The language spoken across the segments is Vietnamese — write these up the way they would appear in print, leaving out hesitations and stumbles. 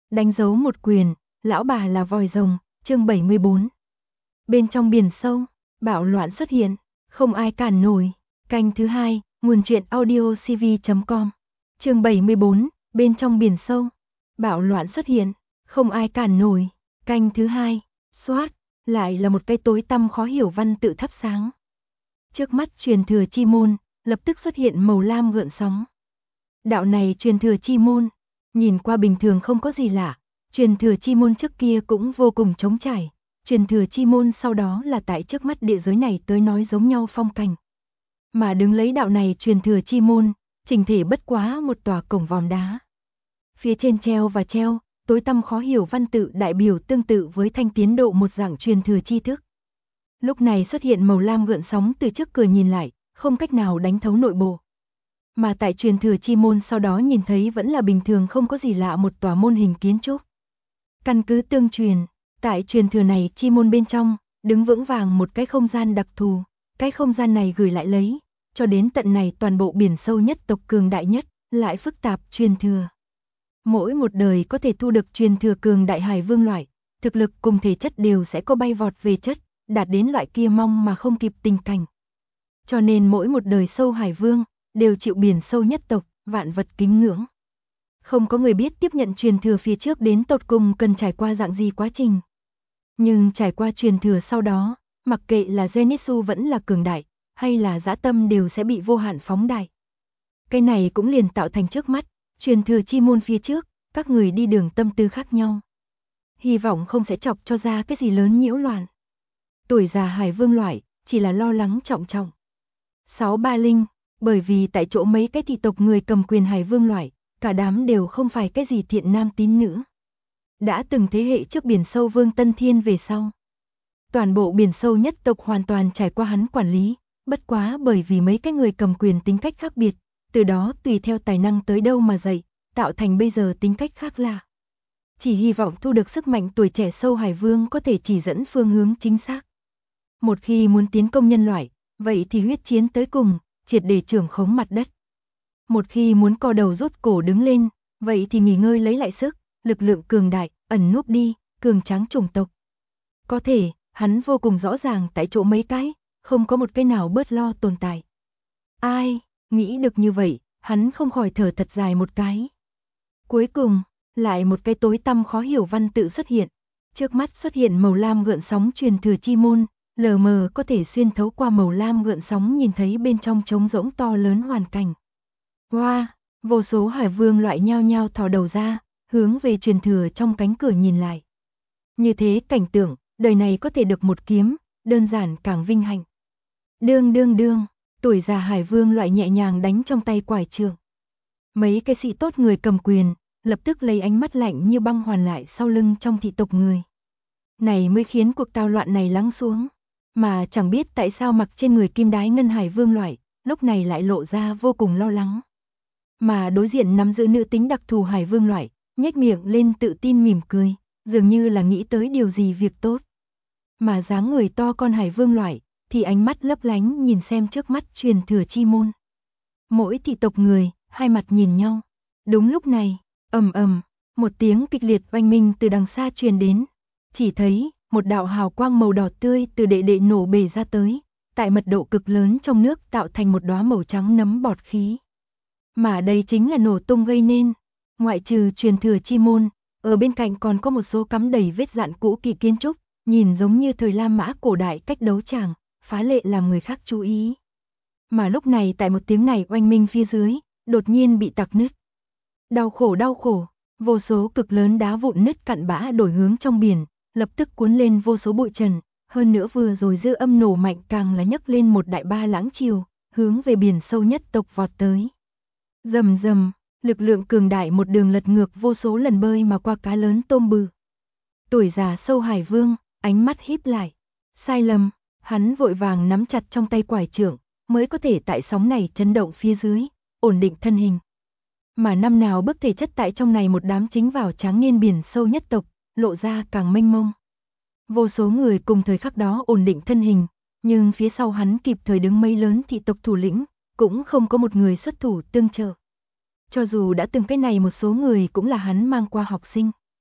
Đánh dấu một quyền, lão bà là vòi rồng, chương 74. Bên trong biển sâu, bạo loạn xuất hiện, không ai cản nổi. Canh thứ 2, nguồn truyện audiocv.com. Chương 74, bên trong biển sâu, bạo loạn xuất hiện, không ai cản nổi. Canh thứ 2, xoát, lại là một cây tối tăm khó hiểu văn tự thắp sáng. Trước mắt truyền thừa chi môn, lập tức xuất hiện màu lam gợn sóng. Đạo này truyền thừa chi môn, nhìn qua bình thường không có gì lạ, truyền thừa chi môn trước kia cũng vô cùng trống trải, truyền thừa chi môn sau đó là tại trước mắt địa giới này tới nói giống nhau phong cảnh. Mà đứng lấy đạo này truyền thừa chi môn, chỉnh thể bất quá một tòa cổng vòm đá. Phía trên treo và treo, tối tăm khó hiểu văn tự đại biểu tương tự với thanh tiến độ một dạng truyền thừa tri thức. Lúc này xuất hiện màu lam gợn sóng từ trước cửa nhìn lại, không cách nào đánh thấu nội bộ. Mà tại truyền thừa chi môn sau đó nhìn thấy vẫn là bình thường không có gì lạ một tòa môn hình kiến trúc. Căn cứ tương truyền, tại truyền thừa này chi môn bên trong, đứng vững vàng một cái không gian đặc thù, cái không gian này gửi lại lấy, cho đến tận này toàn bộ biển sâu nhất tộc cường đại nhất, lại phức tạp truyền thừa. Mỗi một đời có thể thu được truyền thừa cường đại hải vương loại, thực lực cùng thể chất đều sẽ có bay vọt về chất, đạt đến loại kia mong mà không kịp tình cảnh. Cho nên mỗi một đời sâu hải vương, đều chịu biển sâu nhất tộc, vạn vật kính ngưỡng. Không có người biết tiếp nhận truyền thừa phía trước đến tột cùng cần trải qua dạng gì quá trình. Nhưng trải qua truyền thừa sau đó, mặc kệ là Zenitsu vẫn là cường đại, hay là dã tâm đều sẽ bị vô hạn phóng đại. Cái này cũng liền tạo thành trước mắt, truyền thừa chi môn phía trước, các người đi đường tâm tư khác nhau. Hy vọng không sẽ chọc cho ra cái gì lớn nhiễu loạn. Tuổi già hải vương loại, chỉ là lo lắng trọng trọng. 630, bởi vì tại chỗ mấy cái thị tộc người cầm quyền hải vương loại, cả đám đều không phải cái gì thiện nam tín nữ. Đã từng thế hệ trước biển sâu Vương Tân Thiên về sau. Toàn bộ biển sâu nhất tộc hoàn toàn trải qua hắn quản lý, bất quá bởi vì mấy cái người cầm quyền tính cách khác biệt, từ đó tùy theo tài năng tới đâu mà dạy, tạo thành bây giờ tính cách khác lạ. Chỉ hy vọng thu được sức mạnh tuổi trẻ sâu hải vương có thể chỉ dẫn phương hướng chính xác. Một khi muốn tiến công nhân loại, vậy thì huyết chiến tới cùng, triệt để trưởng khống mặt đất. Một khi muốn co đầu rút cổ đứng lên, vậy thì nghỉ ngơi lấy lại sức, lực lượng cường đại, ẩn núp đi, cường tráng chủng tộc. Có thể, hắn vô cùng rõ ràng tại chỗ mấy cái, không có một cái nào bớt lo tồn tại. Ai, nghĩ được như vậy, hắn không khỏi thở thật dài một cái. Cuối cùng, lại một cái tối tăm khó hiểu văn tự xuất hiện. Trước mắt xuất hiện màu lam gợn sóng truyền thừa chi môn, lờ mờ có thể xuyên thấu qua màu lam gợn sóng nhìn thấy bên trong trống rỗng to lớn hoàn cảnh. Wow, vô số hải vương loại nhao nhao thò đầu ra, hướng về truyền thừa trong cánh cửa nhìn lại. Như thế cảnh tượng, đời này có thể được một kiếm, đơn giản càng vinh hạnh. Đương đương đương, tuổi già hải vương loại nhẹ nhàng đánh trong tay quải trượng. Mấy cái sĩ tốt người cầm quyền, lập tức lấy ánh mắt lạnh như băng hoàn lại sau lưng trong thị tộc người. Này mới khiến cuộc tao loạn này lắng xuống, mà chẳng biết tại sao mặc trên người kim đái ngân hải vương loại, lúc này lại lộ ra vô cùng lo lắng. Mà đối diện nắm giữ nữ tính đặc thù hải vương loại, nhếch miệng lên tự tin mỉm cười, dường như là nghĩ tới điều gì việc tốt. Mà dáng người to con hải vương loại, thì ánh mắt lấp lánh nhìn xem trước mắt truyền thừa chi môn. Mỗi thị tộc người, hai mặt nhìn nhau. Đúng lúc này, ầm ầm, một tiếng kịch liệt oanh minh từ đằng xa truyền đến. Chỉ thấy, một đạo hào quang màu đỏ tươi từ đệ đệ nổ bể ra tới, tại mật độ cực lớn trong nước tạo thành một đóa màu trắng nấm bọt khí. Mà đây chính là nổ tung gây nên. Ngoại trừ truyền thừa chi môn, ở bên cạnh còn có một số cắm đầy vết dạn cũ kỳ kiến trúc, nhìn giống như thời La Mã cổ đại cách đấu tràng, phá lệ làm người khác chú ý. Mà lúc này tại một tiếng này oanh minh phía dưới, đột nhiên bị tạc nứt. Đau khổ, vô số cực lớn đá vụn nứt cặn bã đổi hướng trong biển, lập tức cuốn lên vô số bụi trần, hơn nữa vừa rồi dư âm nổ mạnh càng là nhấc lên một đại ba lãng chiều, hướng về biển sâu nhất tộc vọt tới. Rầm rầm, lực lượng cường đại một đường lật ngược vô số lần bơi mà qua cá lớn tôm bự. Tuổi già sâu hải vương, ánh mắt híp lại. Sai lầm, hắn vội vàng nắm chặt trong tay quải trượng, mới có thể tại sóng này chấn động phía dưới, ổn định thân hình. Mà năm nào bức thể chất tại trong này một đám chính vào tráng niên biển sâu nhất tộc, lộ ra càng mênh mông. Vô số người cùng thời khắc đó ổn định thân hình, nhưng phía sau hắn kịp thời đứng mấy lớn thị tộc thủ lĩnh, cũng không có một người xuất thủ tương trợ. Cho dù đã từng cái này một số người cũng là hắn mang qua học sinh.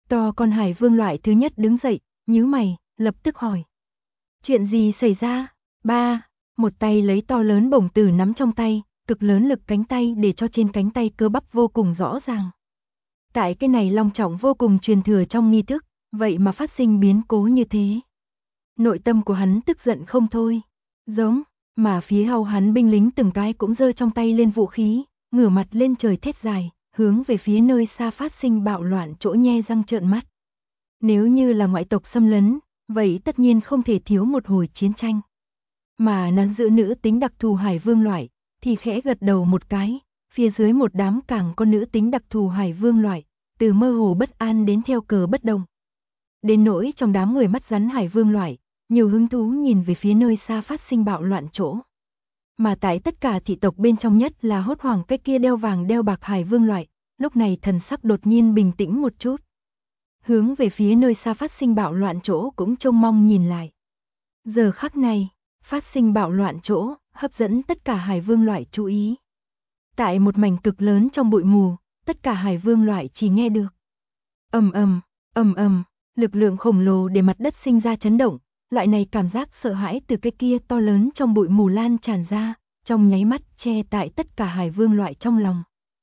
To con hải vương loại thứ nhất đứng dậy, nhíu mày, lập tức hỏi. Chuyện gì xảy ra? Ba, một tay lấy to lớn bổng tử nắm trong tay, cực lớn lực cánh tay để cho trên cánh tay cơ bắp vô cùng rõ ràng. Tại cái này long trọng vô cùng truyền thừa trong nghi thức, vậy mà phát sinh biến cố như thế. Nội tâm của hắn tức giận không thôi. Giống, mà phía hầu hắn binh lính từng cái cũng giơ trong tay lên vũ khí, ngửa mặt lên trời thét dài, hướng về phía nơi xa phát sinh bạo loạn chỗ nhe răng trợn mắt. Nếu như là ngoại tộc xâm lấn, vậy tất nhiên không thể thiếu một hồi chiến tranh. Mà nắn giữ nữ tính đặc thù hải vương loại, thì khẽ gật đầu một cái, phía dưới một đám càng có nữ tính đặc thù hải vương loại, từ mơ hồ bất an đến theo cờ bất đồng. Đến nỗi trong đám người mắt rắn hải vương loại, nhiều hứng thú nhìn về phía nơi xa phát sinh bạo loạn chỗ. Mà tại tất cả thị tộc bên trong nhất là hốt hoảng cái kia đeo vàng đeo bạc hải vương loại, lúc này thần sắc đột nhiên bình tĩnh một chút. Hướng về phía nơi xa phát sinh bạo loạn chỗ cũng trông mong nhìn lại. Giờ khắc này, phát sinh bạo loạn chỗ, hấp dẫn tất cả hải vương loại chú ý. Tại một mảnh cực lớn trong bụi mù, tất cả hải vương loại chỉ nghe được. Ầm ầm, lực lượng khổng lồ để mặt đất sinh ra chấn động, loại này cảm giác sợ hãi từ cái kia to lớn trong bụi mù lan tràn ra, trong nháy mắt che tại tất cả hải vương loại trong lòng.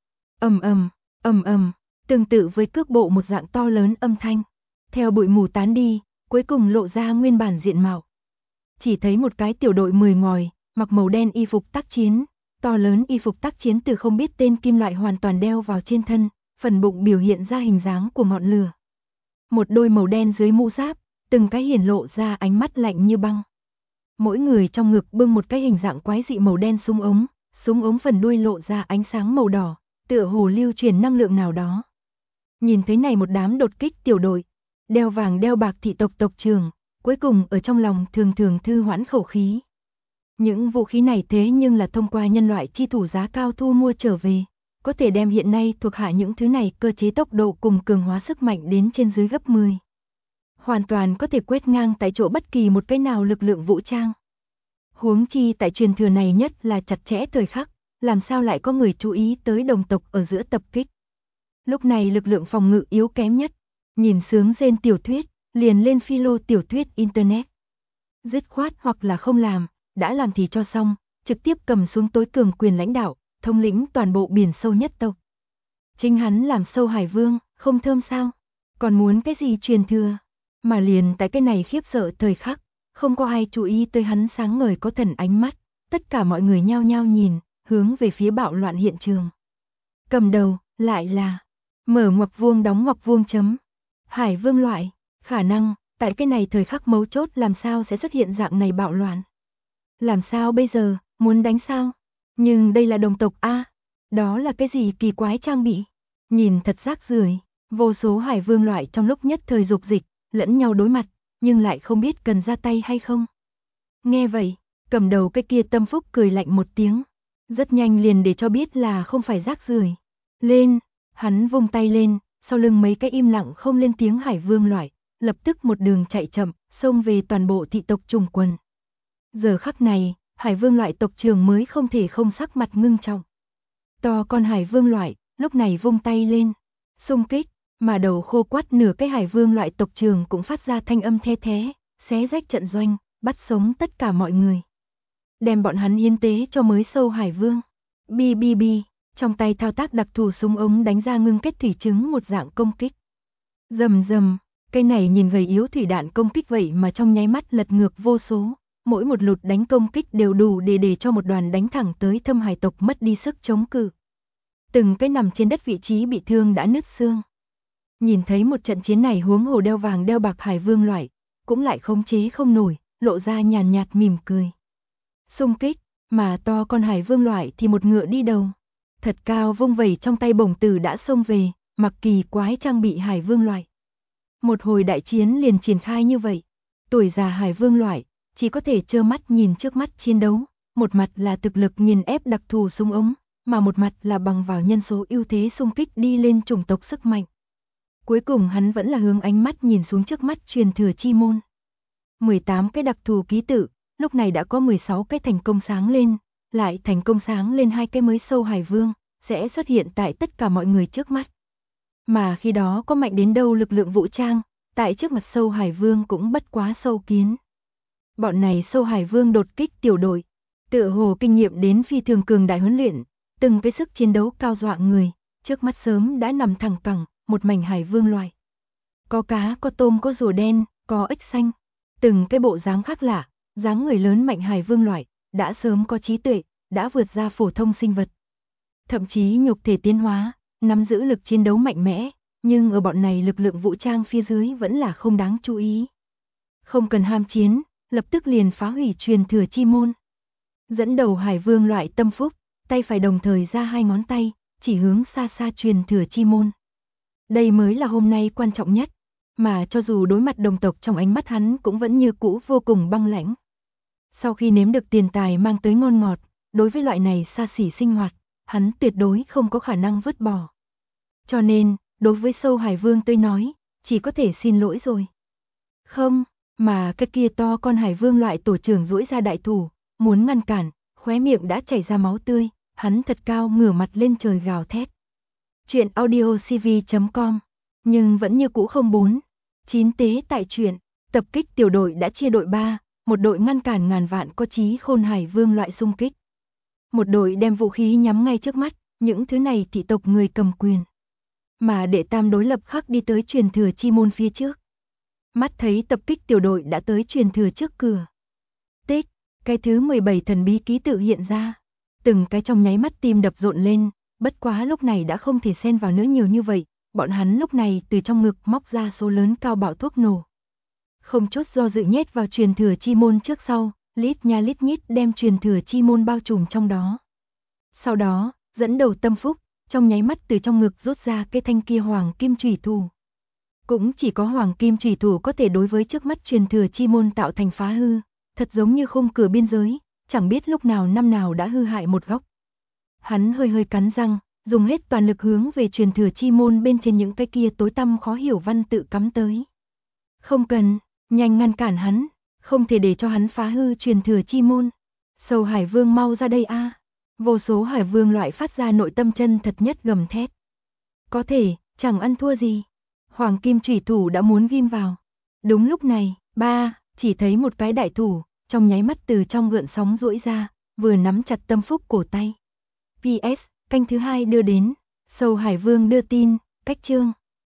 Ầm ầm, tương tự với cước bộ một dạng to lớn âm thanh. Theo bụi mù tán đi, cuối cùng lộ ra nguyên bản diện mạo. Chỉ thấy một cái tiểu đội 10 ngòi, mặc màu đen y phục tác chiến, to lớn y phục tác chiến từ không biết tên kim loại hoàn toàn đeo vào trên thân, phần bụng biểu hiện ra hình dáng của ngọn lửa. Một đôi màu đen dưới mũ giáp, từng cái hiển lộ ra ánh mắt lạnh như băng. Mỗi người trong ngực bưng một cái hình dạng quái dị màu đen súng ống phần đuôi lộ ra ánh sáng màu đỏ, tựa hồ lưu truyền năng lượng nào đó. Nhìn thấy này một đám đột kích tiểu đội, đeo vàng đeo bạc thị tộc tộc trưởng, cuối cùng ở trong lòng thường thường thư hoãn khẩu khí. Những vũ khí này thế nhưng là thông qua nhân loại chi thủ giá cao thu mua trở về, có thể đem hiện nay thuộc hạ những thứ này cơ chế tốc độ cùng cường hóa sức mạnh đến trên dưới gấp 10. Hoàn toàn có thể quét ngang tại chỗ bất kỳ một cái nào lực lượng vũ trang. Huống chi tại truyền thừa này nhất là chặt chẽ thời khắc, làm sao lại có người chú ý tới đồng tộc ở giữa tập kích. Lúc này lực lượng phòng ngự yếu kém nhất, nhìn sướng rên tiểu thuyết, liền lên philo tiểu thuyết internet. Dứt khoát hoặc là không làm, đã làm thì cho xong, trực tiếp cầm xuống tối cường quyền lãnh đạo, thống lĩnh toàn bộ biển sâu nhất tộc. Chính hắn làm sâu hải vương, không thơm sao? Còn muốn cái gì truyền thừa? Mà liền tại cái này khiếp sợ thời khắc, không có ai chú ý tới hắn sáng ngời có thần ánh mắt, tất cả mọi người nhao nhao nhìn, hướng về phía bạo loạn hiện trường. Cầm đầu, lại là, mở ngoặc vuông đóng ngoặc vuông chấm. Hải vương loại, khả năng, tại cái này thời khắc mấu chốt làm sao sẽ xuất hiện dạng này bạo loạn. Làm sao bây giờ, muốn đánh sao? Nhưng đây là đồng tộc A, đó là cái gì kỳ quái trang bị? Nhìn thật rác rưởi, vô số hải vương loại trong lúc nhất thời dục dịch, lẫn nhau đối mặt, nhưng lại không biết cần ra tay hay không. Nghe vậy, cầm đầu cái kia Tâm Phúc cười lạnh một tiếng, rất nhanh liền để cho biết là không phải rác rưởi. Lên, hắn vung tay lên, sau lưng mấy cái im lặng không lên tiếng hải vương loại, lập tức một đường chạy chậm, xông về toàn bộ thị tộc trùng quần. Giờ khắc này, hải vương loại tộc trưởng mới không thể không sắc mặt ngưng trọng. To con hải vương loại, lúc này vung tay lên, xung kích, mà đầu khô quắt nửa cái hải vương loại tộc trưởng cũng phát ra thanh âm the thé, xé rách trận doanh, bắt sống tất cả mọi người. Đem bọn hắn hiến tế cho mới sâu hải vương. BBB, trong tay thao tác đặc thù súng ống đánh ra ngưng kết thủy trứng một dạng công kích. Rầm rầm, cái này nhìn gầy yếu thủy đạn công kích vậy mà trong nháy mắt lật ngược vô số, mỗi một lụt đánh công kích đều đủ để cho một đoàn đánh thẳng tới thâm hải tộc mất đi sức chống cự. Từng cái nằm trên đất vị trí bị thương đã nứt xương. Nhìn thấy một trận chiến này huống hồ đeo vàng đeo bạc hải vương loại, cũng lại khống chế không nổi, lộ ra nhàn nhạt mỉm cười. Xung kích, mà to con hải vương loại thì một ngựa đi đầu. Thật cao vung vẩy trong tay bổng tử đã xông về, mặc kỳ quái trang bị hải vương loại. Một hồi đại chiến liền triển khai như vậy. Tuổi già hải vương loại, chỉ có thể trơ mắt nhìn trước mắt chiến đấu, một mặt là thực lực nghiền ép đặc thù súng ống, mà một mặt là bằng vào nhân số ưu thế xung kích đi lên chủng tộc sức mạnh. Cuối cùng hắn vẫn là hướng ánh mắt nhìn xuống trước mắt truyền thừa chi môn. 18 cái đặc thù ký tự, lúc này đã có 16 cái thành công sáng lên, lại thành công sáng lên 2 cái mới sâu hải vương, sẽ xuất hiện tại tất cả mọi người trước mắt. Mà khi đó có mạnh đến đâu lực lượng vũ trang, tại trước mặt Sâu Hải Vương cũng bất quá sâu kiến. Bọn này Sâu Hải Vương đột kích tiểu đội, tựa hồ kinh nghiệm đến phi thường cường đại huấn luyện, từng cái sức chiến đấu cao dọa người, trước mắt sớm đã nằm thẳng cẳng, một mảnh hải vương loại. Có cá, có tôm, có rùa đen, có ếch xanh, từng cái bộ dáng khác lạ, dáng người lớn mạnh hải vương loại, đã sớm có trí tuệ, đã vượt ra phổ thông sinh vật. Thậm chí nhục thể tiến hóa, nắm giữ lực chiến đấu mạnh mẽ, nhưng ở bọn này lực lượng vũ trang phía dưới vẫn là không đáng chú ý. Không cần ham chiến, lập tức liền phá hủy truyền thừa chi môn. Dẫn đầu hải vương loại tâm phúc, tay phải đồng thời ra hai ngón tay, chỉ hướng xa xa truyền thừa chi môn. Đây mới là hôm nay quan trọng nhất, mà cho dù đối mặt đồng tộc trong ánh mắt hắn cũng vẫn như cũ vô cùng băng lãnh. Sau khi nếm được tiền tài mang tới ngon ngọt, đối với loại này xa xỉ sinh hoạt, hắn tuyệt đối không có khả năng vứt bỏ. Cho nên, đối với Sâu Hải Vương tôi nói, chỉ có thể xin lỗi rồi. Không, mà cái kia to con Hải Vương loại tổ trưởng duỗi ra đại thủ, muốn ngăn cản, khóe miệng đã chảy ra máu tươi, hắn thật cao ngửa mặt lên trời gào thét. Chuyện audiocv.com, nhưng vẫn như cũ không 4-9 tế tại chuyện, tập kích tiểu đội đã chia đội 3, một đội ngăn cản ngàn vạn có chí khôn Hải Vương loại xung kích. Một đội đem vũ khí nhắm ngay trước mắt, những thứ này thị tộc người cầm quyền. Mà đệ tam đối lập khắc đi tới truyền thừa chi môn phía trước. Mắt thấy tập kích tiểu đội đã tới truyền thừa trước cửa. Tích, cái thứ 17 thần bí ký tự hiện ra. Từng cái trong nháy mắt tim đập rộn lên, bất quá lúc này đã không thể xen vào nữa nhiều như vậy, bọn hắn lúc này từ trong ngực móc ra số lớn cao bạo thuốc nổ. Không chút do dự nhét vào truyền thừa chi môn trước sau, lít nha lít nhít đem truyền thừa chi môn bao trùm trong đó. Sau đó, dẫn đầu tâm phúc, trong nháy mắt từ trong ngực rút ra cái thanh kia hoàng kim chủy thủ. Cũng chỉ có hoàng kim chủy thủ có thể đối với trước mắt truyền thừa chi môn tạo thành phá hư, thật giống như khung cửa biên giới, chẳng biết lúc nào năm nào đã hư hại một góc. Hắn hơi hơi cắn răng, dùng hết toàn lực hướng về truyền thừa chi môn bên trên những cái kia tối tăm khó hiểu văn tự cắm tới. Không cần, nhanh ngăn cản hắn, không thể để cho hắn phá hư truyền thừa chi môn. Sâu Hải Vương mau ra đây a! Vô số Hải Vương loại phát ra nội tâm chân thật nhất gầm thét. Có thể, chẳng ăn thua gì. Hoàng kim chủy thủ đã muốn ghim vào. Đúng lúc này, chỉ thấy một cái đại thủ, trong nháy mắt từ trong gợn sóng duỗi ra, vừa nắm chặt tâm phúc cổ tay. PS, canh thứ 2 đưa đến. Sâu Hải Vương đưa tin, cách chương.